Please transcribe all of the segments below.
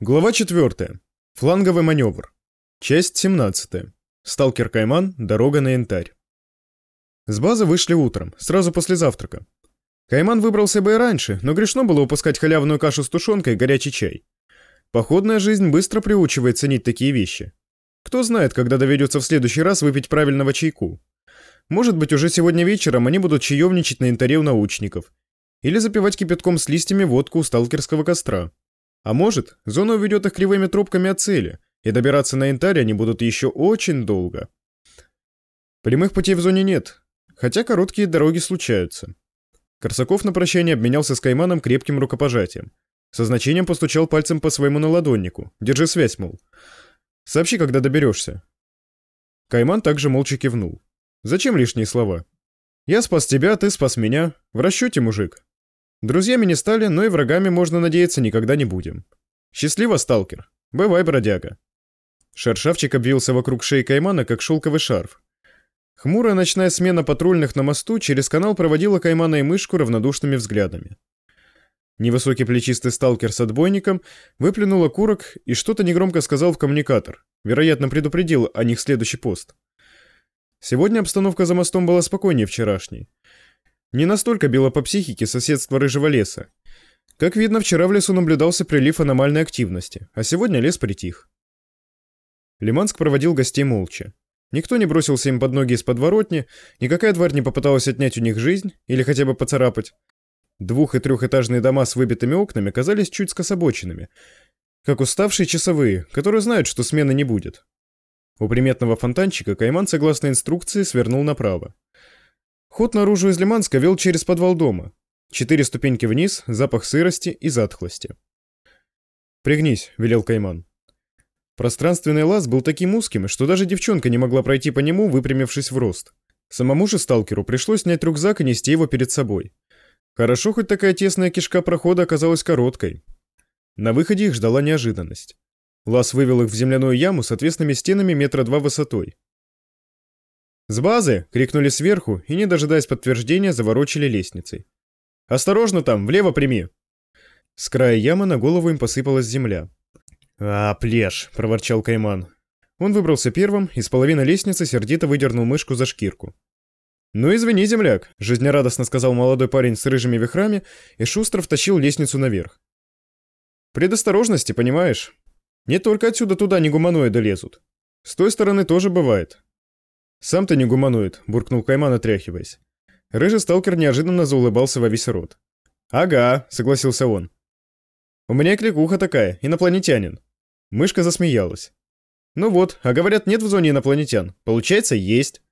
Глава 4. Фланговый маневр. Часть 17. Сталкер Кайман. Дорога на Янтарь. С базы вышли утром, сразу после завтрака. Кайман выбрался бы и раньше, но грешно было упускать халявную кашу с тушенкой и горячий чай. Походная жизнь быстро приучивает ценить такие вещи. Кто знает, когда доведется в следующий раз выпить правильного чайку. Может быть, уже сегодня вечером они будут чаевничать на Янтаре у научников. Или запивать кипятком с листьями водку у сталкерского костра. А может, зона уведет их кривыми тропками от цели, и добираться на Янтарь они будут еще очень долго. Прямых путей в зоне нет, хотя короткие дороги случаются. Корсаков на прощание обменялся с Кайманом крепким рукопожатием. Со значением постучал пальцем по своему наладоннику. Держи связь, мол. Сообщи, когда доберешься. Кайман также молча кивнул. Зачем лишние слова? Я спас тебя, ты спас меня. В расчете, мужик. Друзьями не стали, но и врагами, можно надеяться, никогда не будем. Счастливо, сталкер. Бывай, бродяга. Шершавчик обвился вокруг шеи Каймана, как шелковый шарф. Хмурая ночная смена патрульных на мосту через канал проводила Каймана и мышку равнодушными взглядами. Невысокий плечистый сталкер с отбойником выплюнул окурок и что-то негромко сказал в коммуникатор. Вероятно, предупредил о них следующий пост. Сегодня обстановка за мостом была спокойнее вчерашней. Не настолько било по психике соседство рыжего леса. Как видно, вчера в лесу наблюдался прилив аномальной активности, а сегодня лес притих. Лиманск проводил гостей молча. Никто не бросился им под ноги из подворотни, никакая тварь не попыталась отнять у них жизнь или хотя бы поцарапать. Двух- и трехэтажные дома с выбитыми окнами казались чуть скособоченными, как уставшие часовые, которые знают, что смены не будет. У приметного фонтанчика Кайман, согласно инструкции, свернул направо. Ход наружу из Лиманска вел через подвал дома. 4 ступеньки вниз, запах сырости и затхлости. «Пригнись», — велел Кайман. Пространственный лаз был таким узким, что даже девчонка не могла пройти по нему, выпрямившись в рост. Самому же сталкеру пришлось снять рюкзак и нести его перед собой. Хорошо, хоть такая тесная кишка прохода оказалась короткой. На выходе их ждала неожиданность. Лаз вывел их в земляную яму с отвесными стенами 2 метра высотой. «С базы!» — крикнули сверху и, не дожидаясь подтверждения, заворочили лестницей. «Осторожно там, влево прими!» С края ямы на голову им посыпалась земля. «А, плешь!» — проворчал Кайман. Он выбрался первым и с половины лестницы сердито выдернул мышку за шкирку. «Ну извини, земляк!» — жизнерадостно сказал молодой парень с рыжими вихрами и шустро втащил лестницу наверх. «Предосторожности, понимаешь? Не только отсюда туда негуманоиды лезут. С той стороны тоже бывает». «Сам ты не гуманоид», — буркнул Кайман, отряхиваясь. Рыжий сталкер неожиданно заулыбался во весь рот. «Ага», — согласился он. «У меня кликуха такая, инопланетянин». Мышка засмеялась. «Ну вот, а говорят, нет в зоне инопланетян. Получается, есть».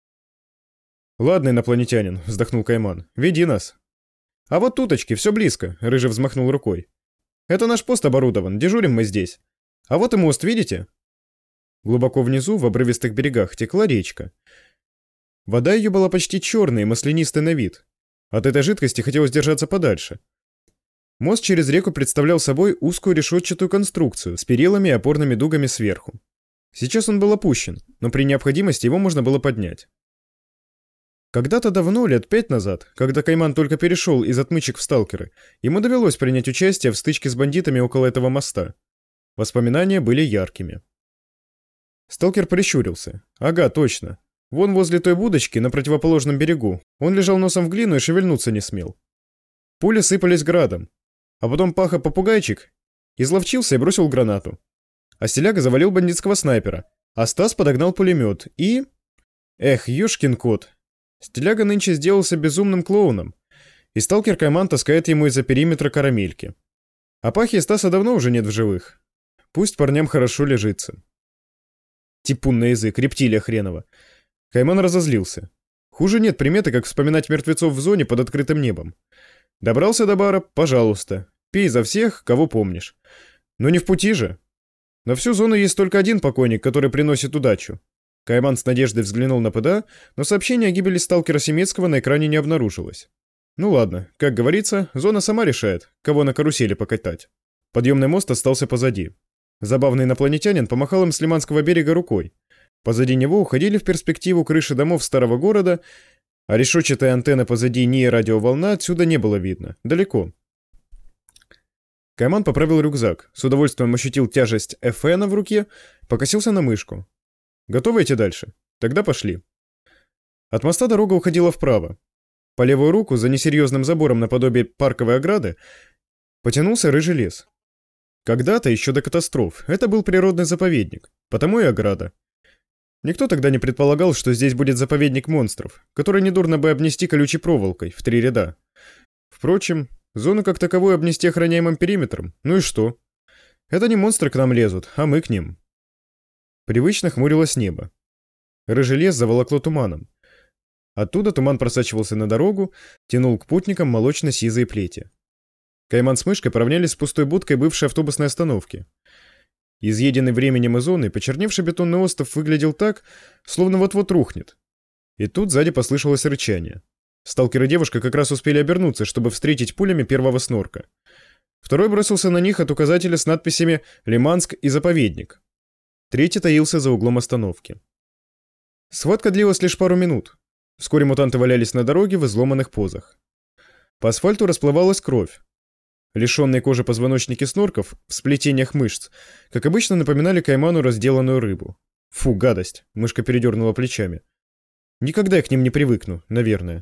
«Ладно, инопланетянин», — вздохнул Кайман. «Веди нас». «А вот туточки, все близко», — Рыжий взмахнул рукой. «Это наш пост оборудован, дежурим мы здесь. А вот и мост, видите?» Глубоко внизу, в обрывистых берегах, текла речка. Вода ее была почти черной и маслянистой на вид. От этой жидкости хотелось держаться подальше. Мост через реку представлял собой узкую решетчатую конструкцию с перилами и опорными дугами сверху. Сейчас он был опущен, но при необходимости его можно было поднять. Когда-то давно, лет 5 назад, когда Кайман только перешел из отмычек в сталкеры, ему довелось принять участие в стычке с бандитами около этого моста. Воспоминания были яркими. Сталкер прищурился. Ага, точно. Вон возле той будочки, на противоположном берегу, он лежал носом в глину и шевельнуться не смел. Пули сыпались градом. А потом Паха-попугайчик изловчился и бросил гранату. А Стиляга завалил бандитского снайпера. А Стас подогнал пулемет и... Эх, ёшкин кот. Стиляга нынче сделался безумным клоуном. И сталкер Кайман таскает ему из-за периметра карамельки. А Пахи и Стаса давно уже нет в живых. Пусть парням хорошо лежится. Типун на язык, рептилия хренова. Кайман разозлился. Хуже нет приметы, как вспоминать мертвецов в зоне под открытым небом. Добрался до бара, пожалуйста. Пей за всех, кого помнишь. Но не в пути же. На всю зону есть только один покойник, который приносит удачу. Кайман с надеждой взглянул на ПДА, но сообщение о гибели сталкера Семецкого на экране не обнаружилось. Ну ладно, как говорится, зона сама решает, кого на карусели покатать. Подъемный мост остался позади. Забавный инопланетянин помахал им с Лиманского берега рукой. Позади него уходили в перспективу крыши домов старого города, а решетчатая антенна позади НИИ радиоволна отсюда не было видно. Далеко. Кайман поправил рюкзак, с удовольствием ощутил тяжесть Эфена в руке, покосился на мышку. «Готовы идти дальше? Тогда пошли». От моста дорога уходила вправо. По левую руку, за несерьезным забором наподобие парковой ограды, потянулся рыжий лес. Когда-то, еще до катастроф, это был природный заповедник, потому и ограда. Никто тогда не предполагал, что здесь будет заповедник монстров, который недурно бы обнести колючей проволокой в 3 ряда. Впрочем, зону как таковую обнести охраняемым периметром, ну и что? Это не монстры к нам лезут, а мы к ним. Привычно хмурилось небо. Рыжий лес заволокло туманом. Оттуда туман просачивался на дорогу, тянул к путникам молочно-сизые плети. Кайман с мышкой поравнялись с пустой будкой бывшей автобусной остановки. Изъеденный временем и зоной, почерневший бетонный остов выглядел так, словно вот-вот рухнет. И тут сзади послышалось рычание. Сталкер и девушка как раз успели обернуться, чтобы встретить пулями первого снорка. Второй бросился на них от указателя с надписями «Лиманск» и «Заповедник». Третий таился за углом остановки. Схватка длилась лишь пару минут. Вскоре мутанты валялись на дороге в изломанных позах. По асфальту расплывалась кровь. Лишенные кожи позвоночники снорков в сплетениях мышц, как обычно, напоминали Кайману разделанную рыбу. Фу, гадость, мышка передернула плечами. Никогда я к ним не привыкну, наверное.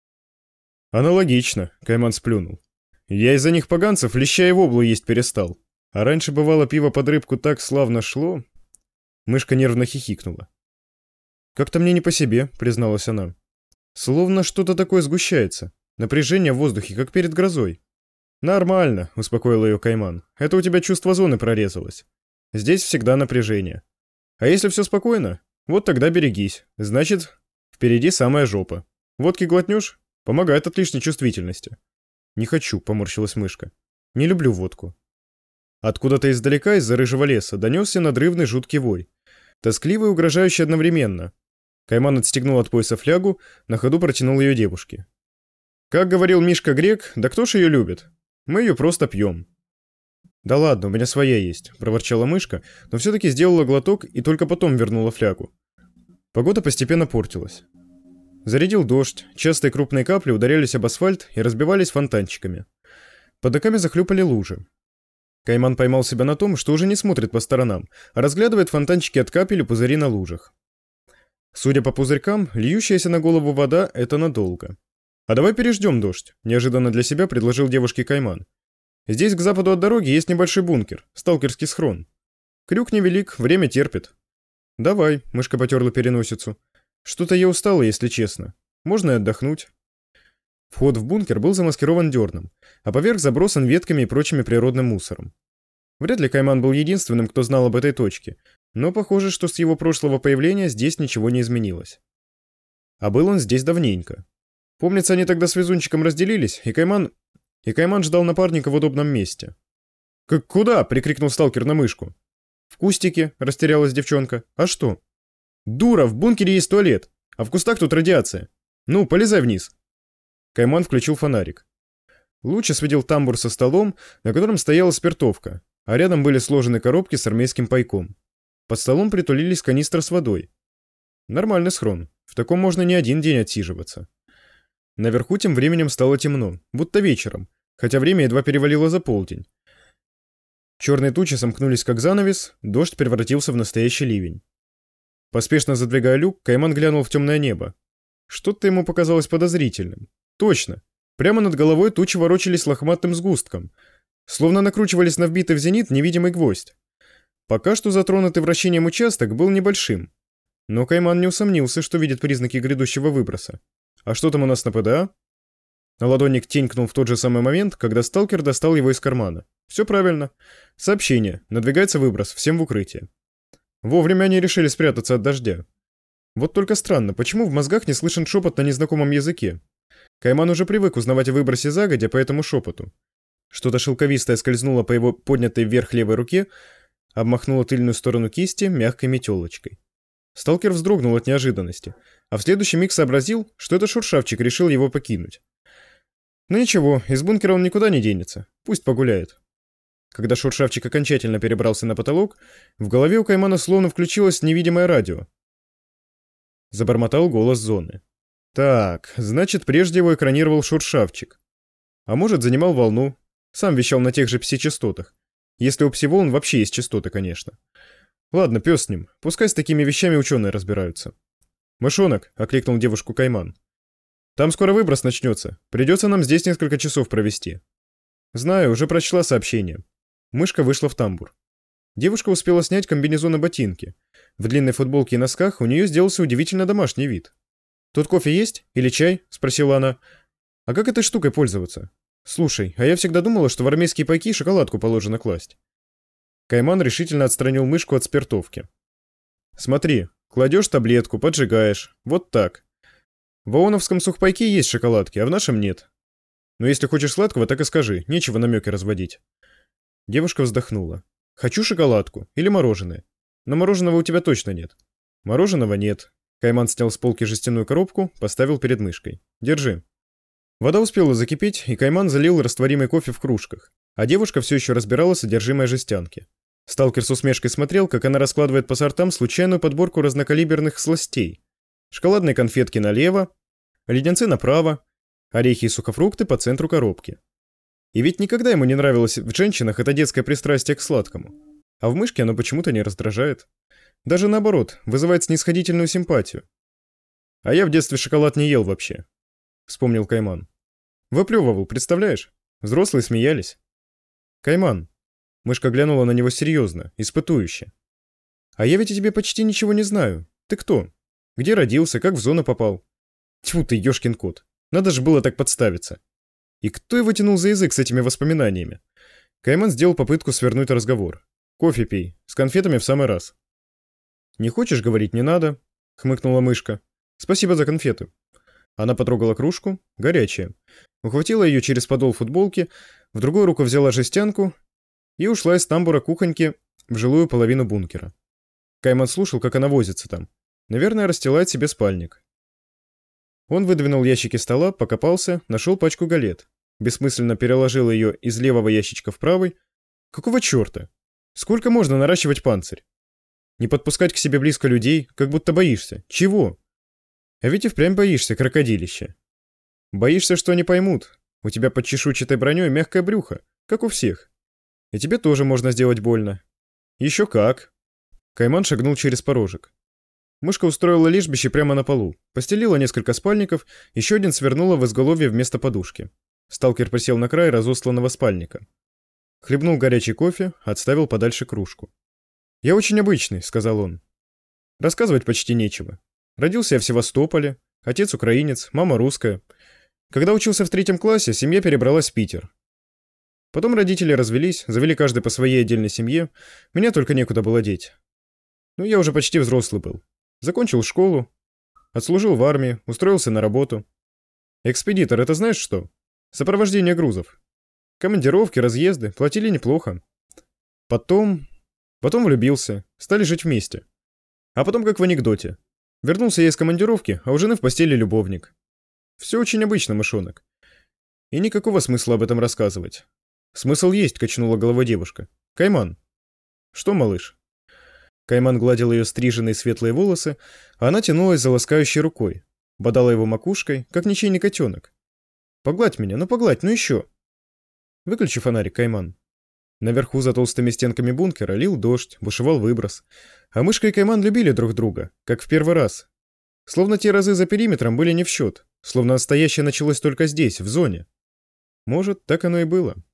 Аналогично, Кайман сплюнул. Я из-за них поганцев леща и воблу есть перестал. А раньше бывало пиво под рыбку так славно шло. Мышка нервно хихикнула. «Как-то мне не по себе», — призналась она. «Словно что-то такое сгущается. Напряжение в воздухе, как перед грозой». «Нормально», — успокоил ее Кайман. «Это у тебя чувство зоны прорезалось. Здесь всегда напряжение. А если все спокойно, вот тогда берегись. Значит, впереди самая жопа. Водки глотнешь? Помогает от лишней чувствительности». «Не хочу», — поморщилась мышка. «Не люблю водку». Откуда-то издалека, из-за рыжего леса, донесся надрывный жуткий вой. Тоскливый и угрожающий одновременно. Кайман отстегнул от пояса флягу, на ходу протянул ее девушке. «Как говорил Мишка Грек, да кто ж ее любит? Мы ее просто пьем». «Да ладно, у меня своя есть», — проворчала мышка, но все-таки сделала глоток и только потом вернула флягу. Погода постепенно портилась. Зарядил дождь, частые крупные капли ударялись об асфальт и разбивались фонтанчиками. Под ногами захлюпали лужи. Кайман поймал себя на том, что уже не смотрит по сторонам, а разглядывает фонтанчики от капель и пузыри на лужах. Судя по пузырькам, льющаяся на голову вода — это надолго. «А давай переждем дождь», — неожиданно для себя предложил девушке Кайман. «Здесь к западу от дороги есть небольшой бункер, сталкерский схрон. Крюк невелик, время терпит». «Давай», — мышка потерла переносицу. «Что-то я устала, если честно. Можно и отдохнуть». Вход в бункер был замаскирован дерном, а поверх забросан ветками и прочими природным мусором. Вряд ли Кайман был единственным, кто знал об этой точке, но похоже, что с его прошлого появления здесь ничего не изменилось. А был он здесь давненько. Помнится, они тогда с везунчиком разделились, и Кайман ждал напарника в удобном месте. «Как куда?» — прикрикнул сталкер на мышку. «В кустике», — растерялась девчонка. «А что?» «Дура, в бункере есть туалет, а в кустах тут радиация. Ну, полезай вниз». Кайман включил фонарик. Луч осветил тамбур со столом, на котором стояла спиртовка, а рядом были сложены коробки с армейским пайком. Под столом притулились канистры с водой. Нормальный схрон. В таком можно не один день отсиживаться. Наверху тем временем стало темно, будто вечером, хотя время едва перевалило за полдень. Черные тучи сомкнулись как занавес, дождь превратился в настоящий ливень. Поспешно задвигая люк, Кайман глянул в темное небо. Что-то ему показалось подозрительным. Точно. Прямо над головой тучи ворочались лохматым сгустком, словно накручивались на вбитый в зенит невидимый гвоздь. Пока что затронутый вращением участок был небольшим. Но Кайман не усомнился, что видит признаки грядущего выброса. А что там у нас на ПДА? Наладонник тенькнул в тот же самый момент, когда сталкер достал его из кармана. Все правильно. Сообщение. Надвигается выброс. Всем в укрытие. Вовремя они решили спрятаться от дождя. Вот только странно, почему в мозгах не слышен шепот на незнакомом языке? Кайман уже привык узнавать о выбросе загодя по этому шепоту. Что-то шелковистое скользнуло по его поднятой вверх левой руке, обмахнуло тыльную сторону кисти мягкой метелочкой. Сталкер вздрогнул от неожиданности, а в следующий миг сообразил, что это шуршавчик решил его покинуть. Но ничего, из бункера он никуда не денется, пусть погуляет. Когда шуршавчик окончательно перебрался на потолок, в голове у Каймана словно включилось невидимое радио. Забормотал голос зоны. Так, значит, прежде его экранировал шуршавчик. А может, занимал волну. Сам вещал на тех же пси-частотах. Если у пси-волн вообще есть частоты, конечно. Ладно, пес с ним. Пускай с такими вещами ученые разбираются. «Мышонок», — окликнул девушку Кайман. «Там скоро выброс начнется. Придется нам здесь несколько часов провести». «Знаю, уже прочла сообщение». Мышка вышла в тамбур. Девушка успела снять комбинезон и ботинки. В длинной футболке и носках у нее сделался удивительно домашний вид. «Тут кофе есть? Или чай?» — спросила она. «А как этой штукой пользоваться?» «Слушай, а я всегда думала, что в армейские пайки шоколадку положено класть». Кайман решительно отстранил мышку от спиртовки. «Смотри, кладешь таблетку, поджигаешь. Вот так. В ООНовском сухпайке есть шоколадки, а в нашем нет. Но если хочешь сладкого, так и скажи, нечего намеки разводить». Девушка вздохнула. «Хочу шоколадку или мороженое. Но мороженого у тебя точно нет». «Мороженого нет». Кайман снял с полки жестяную коробку, поставил перед мышкой. «Держи». Вода успела закипеть, и Кайман залил растворимый кофе в кружках, а девушка все еще разбирала содержимое жестянки. Сталкер с усмешкой смотрел, как она раскладывает по сортам случайную подборку разнокалиберных сластей. Шоколадные конфетки налево, леденцы направо, орехи и сухофрукты по центру коробки. И ведь никогда ему не нравилось в женщинах это детское пристрастие к сладкому. А в мышке оно почему-то не раздражает. Даже наоборот, вызывает снисходительную симпатию. «А я в детстве шоколад не ел вообще», — вспомнил Кайман. «Выплевывал, представляешь? Взрослые смеялись». «Кайман». Мышка глянула на него серьезно, испытующе. «А я ведь о тебе почти ничего не знаю. Ты кто? Где родился, как в зону попал?» «Тьфу ты, ёшкин кот. Надо же было так подставиться». И кто его тянул за язык с этими воспоминаниями? Кайман сделал попытку свернуть разговор. «Кофе пей, с конфетами в самый раз». «Не хочешь говорить, не надо», — хмыкнула мышка. «Спасибо за конфеты». Она потрогала кружку, горячая. Ухватила ее через подол футболки, в другую руку взяла жестянку и ушла из тамбура кухоньки в жилую половину бункера. Кайман слушал, как она возится там. Наверное, расстилает себе спальник. Он выдвинул ящики стола, покопался, нашел пачку галет. Бессмысленно переложил ее из левого ящичка в правый. Какого черта? Сколько можно наращивать панцирь? Не подпускать к себе близко людей, как будто боишься. Чего? А ведь и впрямь боишься, крокодилище. Боишься, что они поймут. У тебя под чешуйчатой броней мягкое брюхо, как у всех. И тебе тоже можно сделать больно. Еще как. Кайман шагнул через порожек. Мышка устроила лежбище прямо на полу, постелила несколько спальников, еще один свернула в изголовье вместо подушки. Сталкер присел на край разосланного спальника. Хлебнул горячий кофе, отставил подальше кружку. «Я очень обычный», — сказал он. «Рассказывать почти нечего. Родился я в Севастополе, отец украинец, мама русская. Когда учился в 3 классе, семья перебралась в Питер. Потом родители развелись, завели каждый по своей отдельной семье, меня только некуда было деть. Ну, я уже почти взрослый был. Закончил школу, отслужил в армии, устроился на работу. Экспедитор — это знаешь что? Сопровождение грузов. Командировки, разъезды, платили неплохо. Потом влюбился, стали жить вместе. А потом как в анекдоте. Вернулся я из командировки, а у жены в постели любовник. Все очень обычно, мышонок. И никакого смысла об этом рассказывать. Смысл есть, качнула головой девушка. Кайман. Что, малыш? Кайман гладил ее стриженные светлые волосы, а она тянулась за ласкающей рукой. Бодала его макушкой, как ничейный котенок. «Погладь меня, ну погладь, ну еще!» «Выключи фонарик, Кайман». Наверху за толстыми стенками бункера лил дождь, бушевал выброс. А мышка и Кайман любили друг друга, как в первый раз. Словно те разы за периметром были не в счет, словно настоящее началось только здесь, в зоне. Может, так оно и было.